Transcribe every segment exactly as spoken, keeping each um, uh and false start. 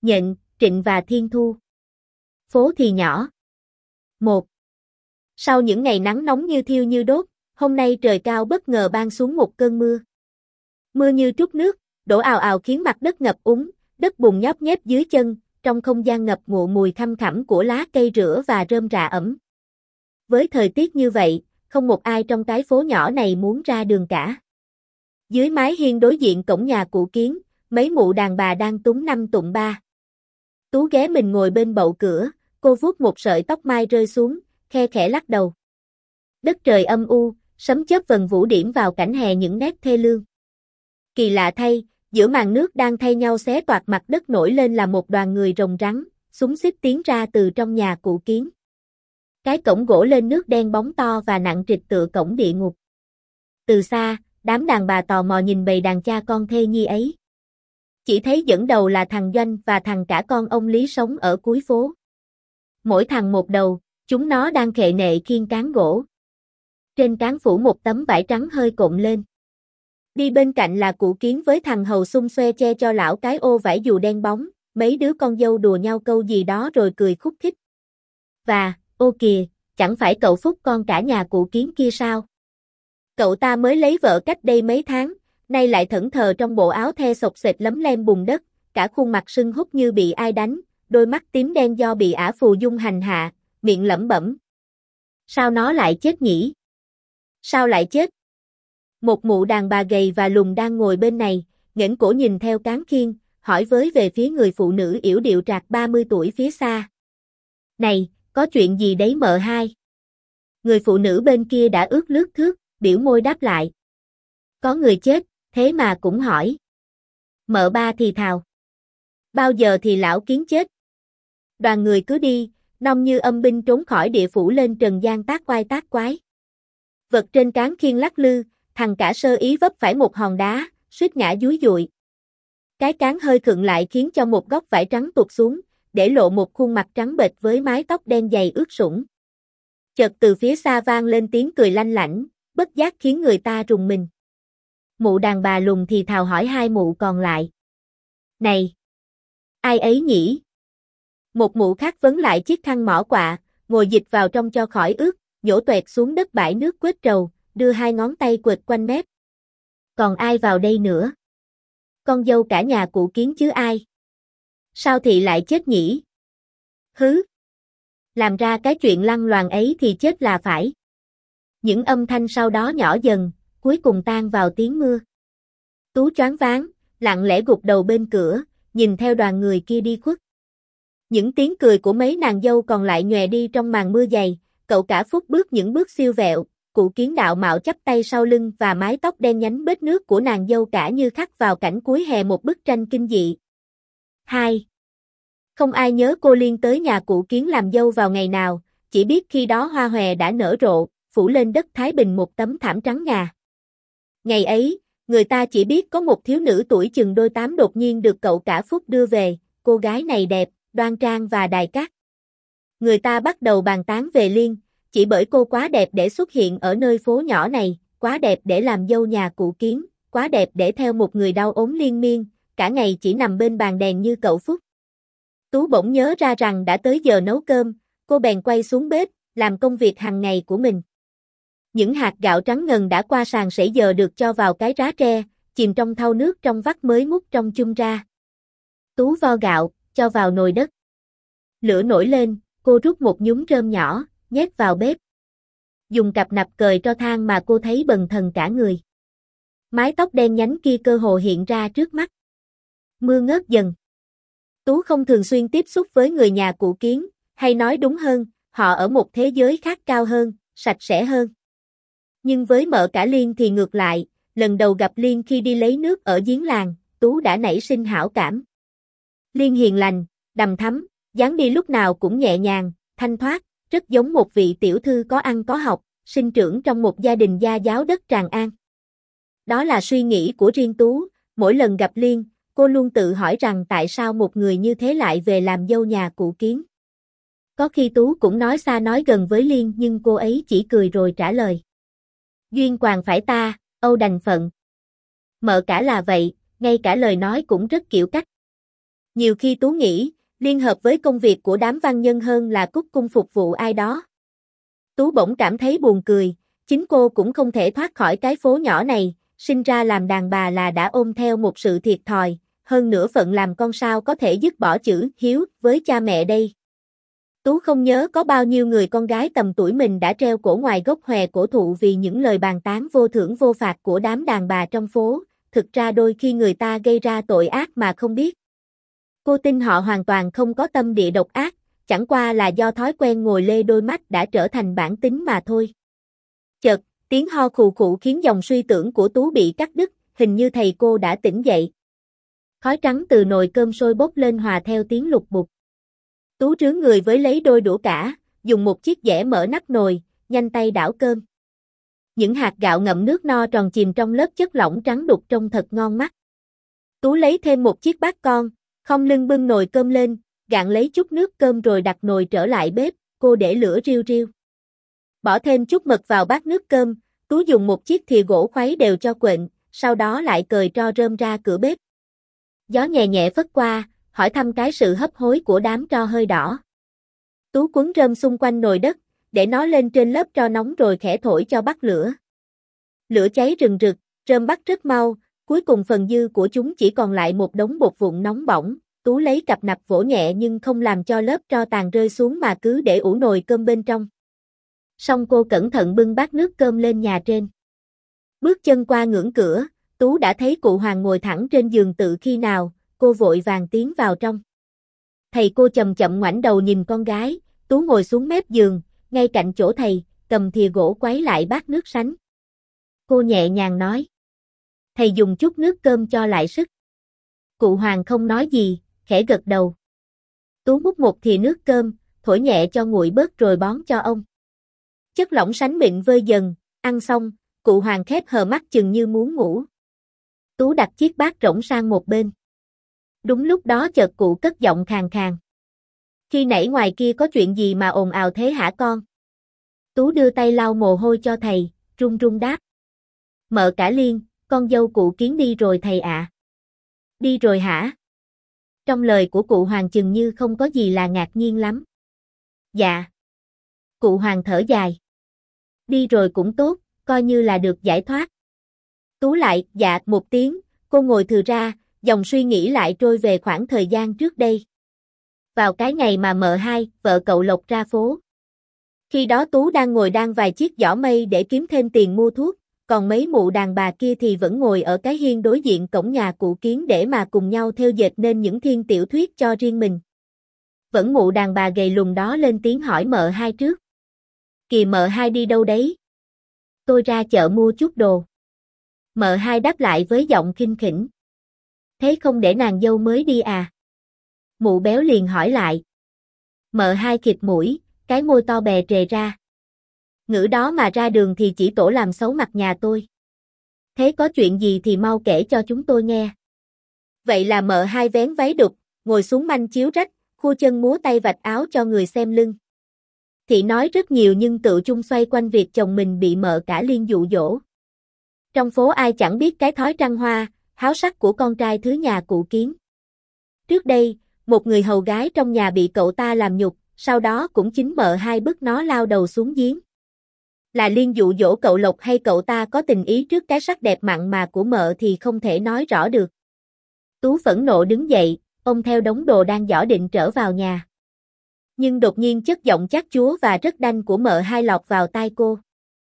Nhận, Trịnh và Thiên Thu. Phố thì nhỏ. Một. Sau những ngày nắng nóng như thiêu như đốt, hôm nay trời cao bất ngờ ban xuống một cơn mưa. Mưa như trút nước, đổ ào ào khiến mặt đất ngập úng, đất bùn nhóp nhép dưới chân, trong không gian ngập ngụa mùi khăm khẳm của lá cây rửa và rơm rạ ẩm. Với thời tiết như vậy, không một ai trong cái phố nhỏ này muốn ra đường cả. Dưới mái hiên đối diện cổng nhà cụ Kiến, mấy mụ đàn bà đang túm năm tụm ba. Tú ghé mình ngồi bên bậu cửa, cô vuốt một sợi tóc mai rơi xuống, khe khẽ lắc đầu. Đất trời âm u, sấm chớp vần vũ điểm vào cảnh hè những nét thê lương. Kỳ lạ thay, giữa màn nước đang thay nhau xé toạc mặt đất nổi lên là một đoàn người rồng rắn, xúng xít tiến ra từ trong nhà cụ Kiến. Cái cổng gỗ lên nước đen bóng to và nặng trịch tựa cổng địa ngục. Từ xa, đám đàn bà tò mò nhìn bầy đàn cha con thê nhi ấy. Chỉ thấy dẫn đầu là thằng Doanh và thằng cả con ông Lý sống ở cuối phố. Mỗi thằng một đầu, chúng nó đang khệ nệ khiêng cán gỗ. Trên cán phủ một tấm vải trắng hơi cộm lên. Đi bên cạnh là cụ Kiến với thằng hầu xung xoe che cho lão cái ô vải dù đen bóng, mấy đứa con dâu đùa nhau câu gì đó rồi cười khúc khích. Và, ô kìa, chẳng phải cậu Phúc con cả nhà cụ Kiến kia sao? Cậu ta mới lấy vợ cách đây mấy tháng, nay lại thẫn thờ trong bộ áo the xộc xệch lấm lem bùn đất, cả khuôn mặt sưng húp như bị ai đánh, đôi mắt tím đen do bị ả phù dung hành hạ, miệng lẩm bẩm. Sao nó lại chết nhỉ? Sao lại chết? Một mụ đàn bà gầy và lùn đang ngồi bên này, nghển cổ nhìn theo cán khiên, hỏi với về phía người phụ nữ yểu điệu trạc ba mươi tuổi phía xa. Này, có chuyện gì đấy mợ hai? Người phụ nữ bên kia đã ướt lướt thước, biểu môi đáp lại. Có người chết, thế mà cũng hỏi. Mợ ba thì thào. Bao giờ thì lão Kiến chết? Đoàn người cứ đi, nong như âm binh trốn khỏi địa phủ lên trần gian tác oai tác quái. Vật trên cán khiên lắc lư, thằng cả sơ ý vấp phải một hòn đá, suýt ngã dúi dụi. Cái cán hơi khựng lại khiến cho một góc vải trắng tuột xuống, để lộ một khuôn mặt trắng bệch với mái tóc đen dày ướt sũng. Chợt từ phía xa vang lên tiếng cười lanh lảnh, bất giác khiến người ta rùng mình. Mụ đàn bà lùn thì thào hỏi hai mụ còn lại. Này! Ai ấy nhỉ? Một mụ khác vấn lại chiếc khăn mỏ quạ, ngồi dịch vào trong cho khỏi ướt, nhổ toẹt xuống đất bãi nước quết trầu, đưa hai ngón tay quệt quanh mép. Còn ai vào đây nữa? Con dâu cả nhà cụ Kiến chứ ai? Sao thị lại chết nhỉ? Hứ! Làm ra cái chuyện lăng loàn ấy thì chết là phải. Những âm thanh sau đó nhỏ dần, cuối cùng tan vào tiếng mưa. Tú choáng váng, lặng lẽ gục đầu bên cửa, nhìn theo đoàn người kia đi khuất. Những tiếng cười của mấy nàng dâu còn lại nhòe đi trong màn mưa dày, cậu cả Phúc bước những bước siêu vẹo, cụ Kiến đạo mạo chắp tay sau lưng và mái tóc đen nhánh bết nước của nàng dâu cả như khắc vào cảnh cuối hè một bức tranh kinh dị. hai. Không ai nhớ cô Liên tới nhà cụ Kiến làm dâu vào ngày nào, chỉ biết khi đó hoa hòe đã nở rộ, phủ lên đất Thái Bình một tấm thảm trắng ngà. Ngày ấy, người ta chỉ biết có một thiếu nữ tuổi chừng đôi tám đột nhiên được cậu cả Phúc đưa về, cô gái này đẹp, đoan trang và đài cát. Người ta bắt đầu bàn tán về Liên, chỉ bởi cô quá đẹp để xuất hiện ở nơi phố nhỏ này, quá đẹp để làm dâu nhà cụ Kiến, quá đẹp để theo một người đau ốm liên miên, cả ngày chỉ nằm bên bàn đèn như cậu Phúc. Tú bỗng nhớ ra rằng đã tới giờ nấu cơm, cô bèn quay xuống bếp, làm công việc hàng ngày của mình. Những hạt gạo trắng ngần đã qua sàn sảy giờ được cho vào cái rá tre, chìm trong thau nước trong vắt mới múc trong chum ra. Tú vo gạo, cho vào nồi đất. Lửa nổi lên, cô rút một nhúm rơm nhỏ, nhét vào bếp. Dùng cặp nặp cời tro than mà cô thấy bần thần cả người. Mái tóc đen nhánh kia cơ hồ hiện ra trước mắt. Mưa ngớt dần. Tú không thường xuyên tiếp xúc với người nhà cụ Kiến, hay nói đúng hơn, họ ở một thế giới khác cao hơn, sạch sẽ hơn. Nhưng với mợ cả Liên thì ngược lại, lần đầu gặp Liên khi đi lấy nước ở giếng làng, Tú đã nảy sinh hảo cảm. Liên hiền lành, đằm thắm, dáng đi lúc nào cũng nhẹ nhàng, thanh thoát, rất giống một vị tiểu thư có ăn có học, sinh trưởng trong một gia đình gia giáo đất Tràng An. Đó là suy nghĩ của riêng Tú, mỗi lần gặp Liên, cô luôn tự hỏi rằng tại sao một người như thế lại về làm dâu nhà cụ Kiến. Có khi Tú cũng nói xa nói gần với Liên nhưng cô ấy chỉ cười rồi trả lời. Duyên quàng phải ta, âu đành phận. Mợ cả là vậy, ngay cả lời nói cũng rất kiểu cách. Nhiều khi Tú nghĩ, liên hợp với công việc của đám văn nhân hơn là cúc cung phục vụ ai đó. Tú bỗng cảm thấy buồn cười, chính cô cũng không thể thoát khỏi cái phố nhỏ này, sinh ra làm đàn bà là đã ôm theo một sự thiệt thòi, hơn nữa phận làm con sao có thể dứt bỏ chữ hiếu với cha mẹ đây. Tú không nhớ có bao nhiêu người con gái tầm tuổi mình đã treo cổ ngoài gốc hòe cổ thụ vì những lời bàn tán vô thưởng vô phạt của đám đàn bà trong phố, thực ra đôi khi người ta gây ra tội ác mà không biết. Cô tin họ hoàn toàn không có tâm địa độc ác, chẳng qua là do thói quen ngồi lê đôi mắt đã trở thành bản tính mà thôi. Chợt, tiếng ho khù khụ khiến dòng suy tưởng của Tú bị cắt đứt, hình như thầy cô đã tỉnh dậy. Khói trắng từ nồi cơm sôi bốc lên hòa theo tiếng lục bục. Tú trướng người với lấy đôi đũa cả, dùng một chiếc dẻ mở nắp nồi, nhanh tay đảo cơm. Những hạt gạo ngậm nước no tròn chìm trong lớp chất lỏng trắng đục trông thật ngon mắt. Tú lấy thêm một chiếc bát con, khom lưng bưng nồi cơm lên, gạn lấy chút nước cơm rồi đặt nồi trở lại bếp, cô để lửa riu riu. Bỏ thêm chút mật vào bát nước cơm, Tú dùng một chiếc thìa gỗ khuấy đều cho quện, sau đó lại cời tro rơm ra cửa bếp. Gió nhẹ nhẹ phất qua, hỏi thăm cái sự hấp hối của đám tro hơi đỏ. Tú quấn rơm xung quanh nồi đất, để nó lên trên lớp tro nóng rồi khẽ thổi cho bắt lửa. Lửa cháy rừng rực, rơm bắt rất mau, cuối cùng phần dư của chúng chỉ còn lại một đống bột vụn nóng bỏng. Tú lấy cặp nặp vỗ nhẹ nhưng không làm cho lớp tro tàn rơi xuống mà cứ để ủ nồi cơm bên trong. Xong cô cẩn thận bưng bát nước cơm lên nhà trên. Bước chân qua ngưỡng cửa, Tú đã thấy cụ Hoàng ngồi thẳng trên giường tự khi nào, cô vội vàng tiến vào trong. Thầy cô chậm chậm ngoảnh đầu nhìn con gái, Tú ngồi xuống mép giường, ngay cạnh chỗ thầy, cầm thìa gỗ quấy lại bát nước sánh. Cô nhẹ nhàng nói. Thầy dùng chút nước cơm cho lại sức. Cụ Hoàng không nói gì, khẽ gật đầu. Tú múc một thìa nước cơm, thổi nhẹ cho nguội bớt rồi bón cho ông. Chất lỏng sánh mịn vơi dần, ăn xong, cụ Hoàng khép hờ mắt chừng như muốn ngủ. Tú đặt chiếc bát rỗng sang một bên. Đúng lúc đó chợt cụ cất giọng khàn khàn. Khi nãy ngoài kia có chuyện gì mà ồn ào thế hả con? Tú đưa tay lau mồ hôi cho thầy, run run đáp. Mợ cả Liên, con dâu cụ Kiến đi rồi thầy ạ. À. Đi rồi hả? Trong lời của cụ Hoàng chừng như không có gì là ngạc nhiên lắm. Dạ. Cụ Hoàng thở dài. Đi rồi cũng tốt, coi như là được giải thoát. Tú lại, dạ, một tiếng, cô ngồi thừ ra, dòng suy nghĩ lại trôi về khoảng thời gian trước đây. Vào cái ngày mà mợ hai, vợ cậu Lộc ra phố. Khi đó Tú đang ngồi đan vài chiếc giỏ mây để kiếm thêm tiền mua thuốc, còn mấy mụ đàn bà kia thì vẫn ngồi ở cái hiên đối diện cổng nhà cụ Kiến để mà cùng nhau thêu dệt nên những thiên tiểu thuyết cho riêng mình. Vẫn mụ đàn bà gầy lùn đó lên tiếng hỏi mợ hai trước. Kìa mợ hai đi đâu đấy? Tôi ra chợ mua chút đồ. Mợ hai đáp lại với giọng khinh khỉnh. Thế không để nàng dâu mới đi à? Mụ béo liền hỏi lại. Mợ hai khịt mũi, cái môi to bè trề ra. Ngữ đó mà ra đường thì chỉ tổ làm xấu mặt nhà tôi. Thế có chuyện gì thì mau kể cho chúng tôi nghe. Vậy là mợ hai vén váy đục, ngồi xuống manh chiếu rách, khua chân múa tay vạch áo cho người xem lưng. Thị nói rất nhiều nhưng tự chung xoay quanh việc chồng mình bị mợ cả Liên dụ dỗ. Trong phố ai chẳng biết cái thói trăng hoa, háo sắc của con trai thứ nhà cụ Kiến. Trước đây, một người hầu gái trong nhà bị cậu ta làm nhục, sau đó cũng chính mợ hai bức nó lao đầu xuống giếng. Là Liên dụ dỗ cậu Lộc hay cậu ta có tình ý trước cái sắc đẹp mặn mà của mợ thì không thể nói rõ được. Tú phẫn nộ đứng dậy, ôm theo đống đồ đang giỏ định trở vào nhà. Nhưng đột nhiên chất giọng chát chúa và rất đanh của mợ hai lọt vào tai cô.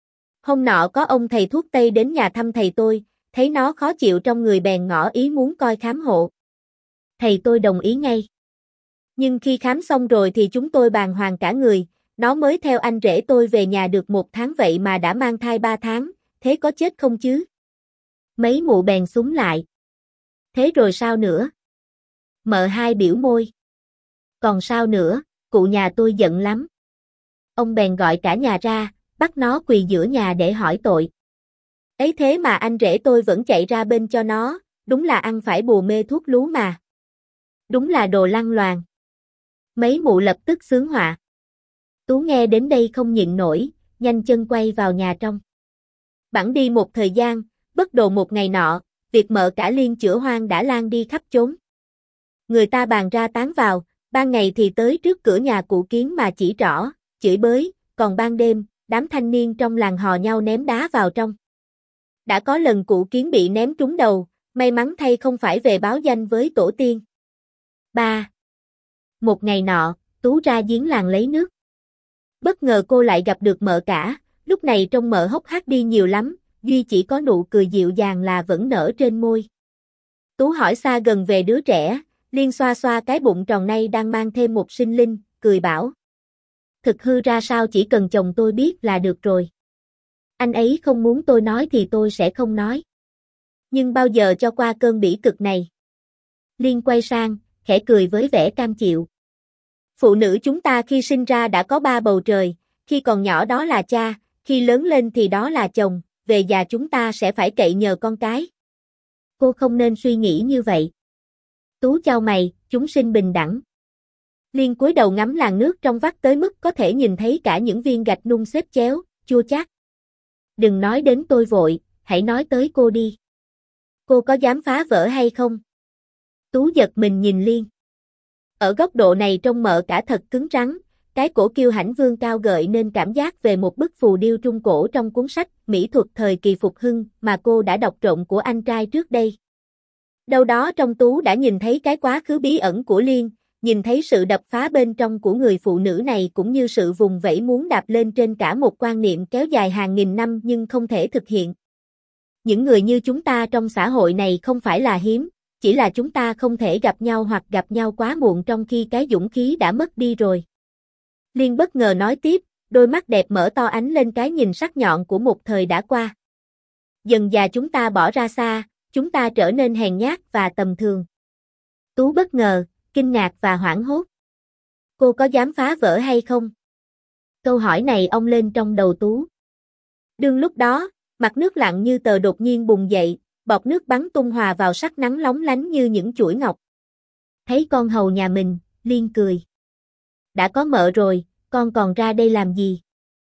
Hôm nọ có ông thầy thuốc Tây đến nhà thăm thầy tôi, thấy nó khó chịu trong người bèn ngỏ ý muốn coi khám hộ. Thầy tôi đồng ý ngay. Nhưng khi khám xong rồi thì chúng tôi bàng hoàng cả người, nó mới theo anh rể tôi về nhà được một tháng vậy mà đã mang thai ba tháng, thế có chết không chứ? Mấy mụ bèn súng lại. Thế rồi sao nữa? Mợ hai biểu môi. Còn sao nữa, cụ nhà tôi giận lắm. Ông bèn gọi cả nhà ra, bắt nó quỳ giữa nhà để hỏi tội. Ấy thế mà anh rể tôi vẫn chạy ra bên cho nó, đúng là ăn phải bùa mê thuốc lú mà. Đúng là đồ lăng loàn. Mấy mụ lập tức xướng họa. Tú nghe đến đây không nhịn nổi, nhanh chân quay vào nhà trong. Bẵng đi một thời gian, bất đồ một ngày nọ, việc mợ cả Liên chữa hoang đã lan đi khắp chốn. Người ta bàn ra tán vào, ban ngày thì tới trước cửa nhà cụ Kiến mà chỉ trỏ, chửi bới, còn ban đêm, đám thanh niên trong làng hò nhau ném đá vào trong. Đã có lần cụ Kiến bị ném trúng đầu, may mắn thay không phải về báo danh với tổ tiên. ba. Một ngày nọ, Tú ra giếng làng lấy nước. Bất ngờ cô lại gặp được mợ cả, lúc này trông mợ hốc hác đi nhiều lắm, duy chỉ có nụ cười dịu dàng là vẫn nở trên môi. Tú hỏi xa gần về đứa trẻ, Liên xoa xoa cái bụng tròn nay đang mang thêm một sinh linh, cười bảo. Thực hư ra sao chỉ cần chồng tôi biết là được rồi. Anh ấy không muốn tôi nói thì tôi sẽ không nói. Nhưng bao giờ cho qua cơn bỉ cực này. Liên quay sang, khẽ cười với vẻ cam chịu. Phụ nữ chúng ta khi sinh ra đã có ba bầu trời, khi còn nhỏ đó là cha, khi lớn lên thì đó là chồng, về già chúng ta sẽ phải cậy nhờ con cái. Cô không nên suy nghĩ như vậy. Tú chau mày, chúng sinh bình đẳng. Liên cúi đầu ngắm làn nước trong vắt tới mức có thể nhìn thấy cả những viên gạch nung xếp chéo, chua chát. Đừng nói đến tôi vội, hãy nói tới cô đi. Cô có dám phá vỡ hay không? Tú giật mình nhìn Liên. Ở góc độ này trông mợ cả thật cứng rắn, cái cổ kiêu hãnh vương cao gợi nên cảm giác về một bức phù điêu trung cổ trong cuốn sách Mỹ thuật thời kỳ phục hưng mà cô đã đọc trộm của anh trai trước đây. Đâu đó trong Tú đã nhìn thấy cái quá khứ bí ẩn của Liên, nhìn thấy sự đập phá bên trong của người phụ nữ này cũng như sự vùng vẫy muốn đạp lên trên cả một quan niệm kéo dài hàng nghìn năm nhưng không thể thực hiện. Những người như chúng ta trong xã hội này không phải là hiếm, chỉ là chúng ta không thể gặp nhau hoặc gặp nhau quá muộn trong khi cái dũng khí đã mất đi rồi. Liên bất ngờ nói tiếp, đôi mắt đẹp mở to ánh lên cái nhìn sắc nhọn của một thời đã qua. Dần dà chúng ta bỏ ra xa, chúng ta trở nên hèn nhát và tầm thường. Tú bất ngờ, kinh ngạc và hoảng hốt. Cô có dám phá vỡ hay không? Câu hỏi này ong lên trong đầu Tú. Đương lúc đó, mặt nước lặng như tờ đột nhiên bùng dậy, bọt nước bắn tung hòa vào sắc nắng lóng lánh như những chuỗi ngọc. Thấy con hầu nhà mình, Liên cười. Đã có mợ rồi, con còn ra đây làm gì?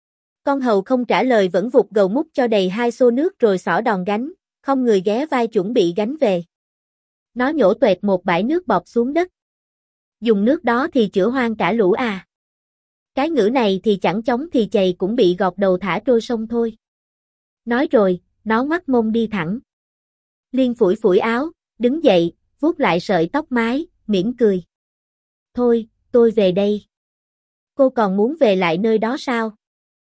Con hầu không trả lời vẫn vụt gầu múc cho đầy hai xô nước rồi xỏ đòn gánh, không người ghé vai chuẩn bị gánh về. Nó nhổ tuệt một bãi nước bọt xuống đất. Dùng nước đó thì chữa hoang cả lũ à. Cái ngữ này thì chẳng chóng thì chày cũng bị gọt đầu thả trôi sông thôi. Nói rồi, nó ngoắt mông đi thẳng. Liên phủi phủi áo, đứng dậy, vuốt lại sợi tóc mái, mỉm cười. Thôi, tôi về đây. Cô còn muốn về lại nơi đó sao?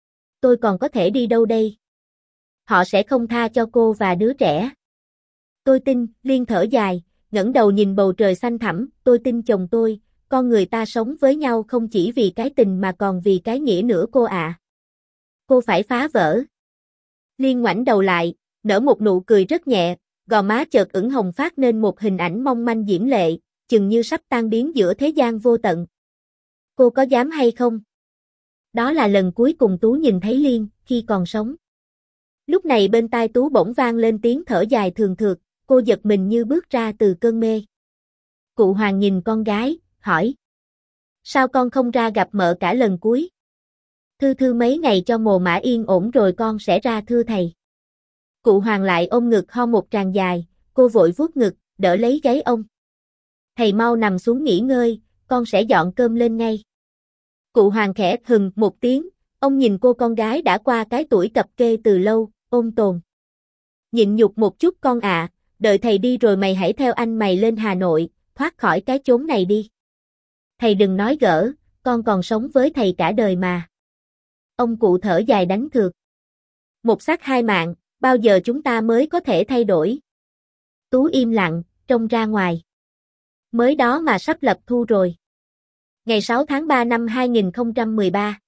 Tôi còn có thể đi đâu đây? Họ sẽ không tha cho cô và đứa trẻ. Tôi tin, Liên thở dài, ngẩng đầu nhìn bầu trời xanh thẳm, tôi tin chồng tôi, con người ta sống với nhau không chỉ vì cái tình mà còn vì cái nghĩa nữa cô ạ. Cô phải phá vỡ. Liên ngoảnh đầu lại, nở một nụ cười rất nhẹ, gò má chợt ửng hồng phát nên một hình ảnh mong manh diễm lệ, chừng như sắp tan biến giữa thế gian vô tận. Cô có dám hay không? Đó là lần cuối cùng Tú nhìn thấy Liên, khi còn sống. Lúc này bên tai Tú bỗng vang lên tiếng thở dài thường thượt, cô giật mình như bước ra từ cơn mê. Cụ Hoàng nhìn con gái, hỏi. Sao con không ra gặp mợ cả lần cuối? Thư thư mấy ngày cho mồ mã yên ổn rồi con sẽ ra thưa thầy. Cụ Hoàng lại ôm ngực ho một tràng dài, cô vội vuốt ngực, đỡ lấy gáy ông. Thầy mau nằm xuống nghỉ ngơi, con sẽ dọn cơm lên ngay. Cụ Hoàng khẽ hừm một tiếng, ông nhìn cô con gái đã qua cái tuổi cập kê từ lâu, ôn tồn. Nhịn nhục một chút con ạ, à, đợi thầy đi rồi mày hãy theo anh mày lên Hà Nội, thoát khỏi cái chốn này đi. Thầy đừng nói gỡ, con còn sống với thầy cả đời mà. Ông cụ thở dài đánh thượt. Một xác hai mạng, bao giờ chúng ta mới có thể thay đổi? Tú im lặng, trông ra ngoài. Mới đó mà sắp lập thu rồi. Ngày sáu tháng ba năm hai nghìn không trăm mười ba.